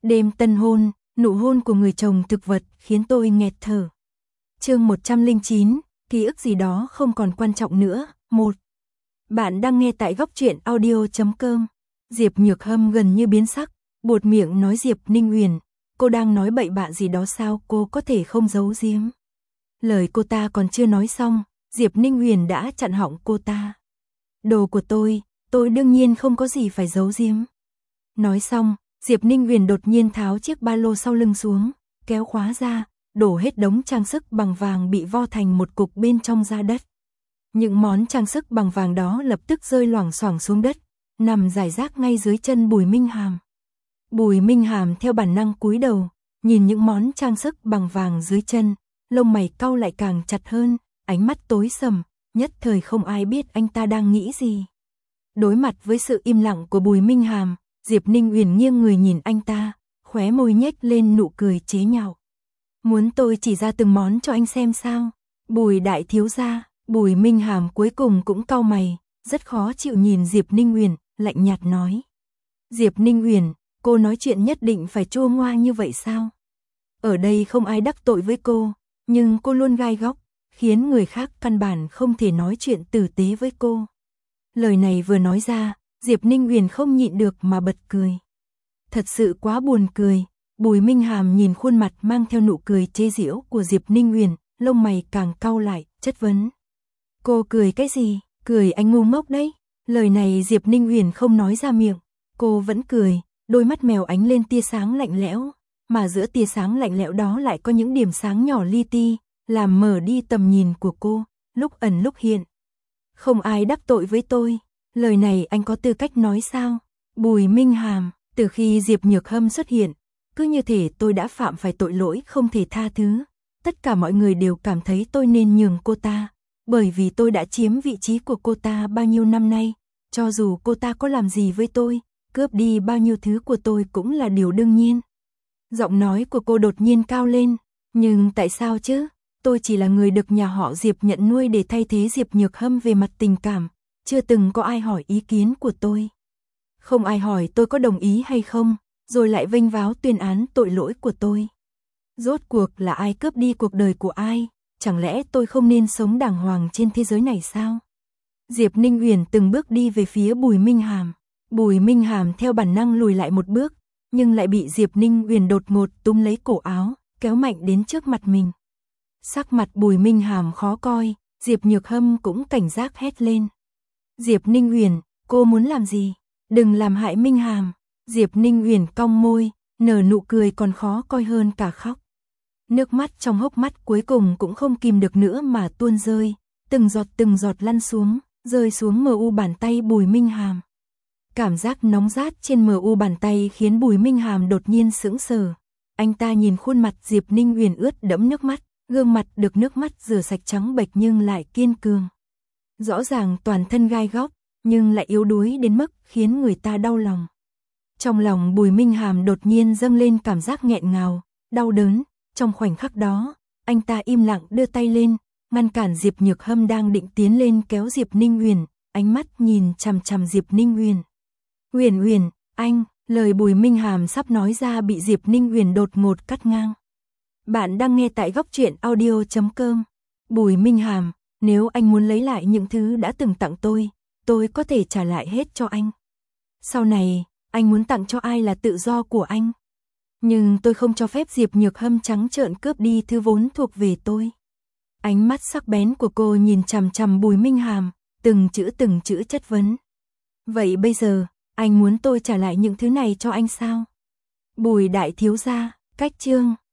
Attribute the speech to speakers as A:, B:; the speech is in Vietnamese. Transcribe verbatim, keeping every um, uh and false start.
A: Đêm tân hôn, nụ hôn của người chồng thực vật khiến tôi nghẹt thở. Chương một trăm lẻ chín, ký ức gì đó không còn quan trọng nữa. một. Bạn đang nghe tại góc truyện audio chấm com. Diệp Nhược Hâm gần như biến sắc, buột miệng nói Diệp Ninh Huyền, cô đang nói bậy bạ gì đó sao, cô có thể không giấu giếm. Lời cô ta còn chưa nói xong, Diệp Ninh Huyền đã chặn họng cô ta. Đồ của tôi, tôi đương nhiên không có gì phải giấu giếm. Nói xong, Diệp Ninh Huyền đột nhiên tháo chiếc ba lô sau lưng xuống, kéo khóa ra, đổ hết đống trang sức bằng vàng bị vo thành một cục bên trong ra đất. Những món trang sức bằng vàng đó lập tức rơi loảng xoảng xuống đất, nằm rải rác ngay dưới chân Bùi Minh Hàm. Bùi Minh Hàm theo bản năng cúi đầu, nhìn những món trang sức bằng vàng dưới chân, lông mày cau lại càng chặt hơn, ánh mắt tối sầm, nhất thời không ai biết anh ta đang nghĩ gì. Đối mặt với sự im lặng của Bùi Minh Hàm, Diệp Ninh Huyền nghiêng người nhìn anh ta, khóe môi nhếch lên nụ cười chế nhạo. Muốn tôi chỉ ra từng món cho anh xem sao? Bùi đại thiếu gia. Bùi Minh Hàm cuối cùng cũng cau mày, rất khó chịu nhìn Diệp Ninh Huyền, lạnh nhạt nói. Diệp Ninh Huyền, cô nói chuyện nhất định phải chua ngoa như vậy sao? Ở đây không ai đắc tội với cô, nhưng cô luôn gai góc, khiến người khác căn bản không thể nói chuyện tử tế với cô. Lời này vừa nói ra, Diệp Ninh Huyền không nhịn được mà bật cười. Thật sự quá buồn cười. Bùi Minh Hàm nhìn khuôn mặt mang theo nụ cười chế giễu của Diệp Ninh Huyền, lông mày càng cau lại, chất vấn. Cô cười cái gì? Cười anh ngu ngốc đấy. Lời này Diệp Ninh Huyền không nói ra miệng, cô vẫn cười, đôi mắt mèo ánh lên tia sáng lạnh lẽo, mà giữa tia sáng lạnh lẽo đó lại có những điểm sáng nhỏ li ti, làm mở đi tầm nhìn của cô, lúc ẩn lúc hiện. Không ai đắc tội với tôi, lời này anh có tư cách nói sao? Bùi Minh Hàm, từ khi Diệp Nhược Hâm xuất hiện, cứ như thể tôi đã phạm phải tội lỗi không thể tha thứ. Tất cả mọi người đều cảm thấy tôi nên nhường cô ta, bởi vì tôi đã chiếm vị trí của cô ta bao nhiêu năm nay. Cho dù cô ta có làm gì với tôi, cướp đi bao nhiêu thứ của tôi cũng là điều đương nhiên. Giọng nói của cô đột nhiên cao lên. Nhưng tại sao chứ? Tôi chỉ là người được nhà họ Diệp nhận nuôi để thay thế Diệp Nhược Hâm về mặt tình cảm. Chưa từng có ai hỏi ý kiến của tôi. Không ai hỏi tôi có đồng ý hay không, rồi lại vênh váo tuyên án tội lỗi của tôi. Rốt cuộc là ai cướp đi cuộc đời của ai? Chẳng lẽ tôi không nên sống đàng hoàng trên thế giới này sao? Diệp Ninh Huyền từng bước đi về phía Bùi Minh Hàm. Bùi Minh Hàm theo bản năng lùi lại một bước, nhưng lại bị Diệp Ninh Huyền đột ngột túm lấy cổ áo, kéo mạnh đến trước mặt mình. Sắc mặt Bùi Minh Hàm khó coi, Diệp Nhược Hâm cũng cảnh giác hét lên. Diệp Ninh Huyền, cô muốn làm gì? Đừng làm hại Minh Hàm. Diệp Ninh Huyền cong môi, nở nụ cười còn khó coi hơn cả khóc. Nước mắt trong hốc mắt cuối cùng cũng không kìm được nữa mà tuôn rơi, từng giọt từng giọt lăn xuống, rơi xuống mờ u bàn tay Bùi Minh Hàm. Cảm giác nóng rát trên mờ u bàn tay khiến Bùi Minh Hàm đột nhiên sững sờ. Anh ta nhìn khuôn mặt Diệp Ninh Huyền ướt đẫm nước mắt, gương mặt được nước mắt rửa sạch trắng bệch nhưng lại kiên cường. Rõ ràng toàn thân gai góc, nhưng lại yếu đuối đến mức khiến người ta đau lòng. Trong lòng Bùi Minh Hàm đột nhiên dâng lên cảm giác nghẹn ngào, đau đớn. Trong khoảnh khắc đó, anh ta im lặng đưa tay lên, ngăn cản Diệp Nhược Hâm đang định tiến lên kéo Diệp Ninh Huyền, ánh mắt nhìn chằm chằm Diệp Ninh Huyền. Huyền Huyền, anh, lời Bùi Minh Hàm sắp nói ra bị Diệp Ninh Huyền đột ngột cắt ngang. Bạn đang nghe tại góc truyện audio chấm com. Bùi Minh Hàm, nếu anh muốn lấy lại những thứ đã từng tặng tôi, tôi có thể trả lại hết cho anh. Sau này, anh muốn tặng cho ai là tự do của anh. Nhưng tôi không cho phép Diệp Nhược Hâm trắng trợn cướp đi thứ vốn thuộc về tôi. Ánh mắt sắc bén của cô nhìn chằm chằm Bùi Minh Hàm, từng chữ từng chữ chất vấn. Vậy bây giờ, anh muốn tôi trả lại những thứ này cho anh sao? Bùi đại thiếu gia, cách chương.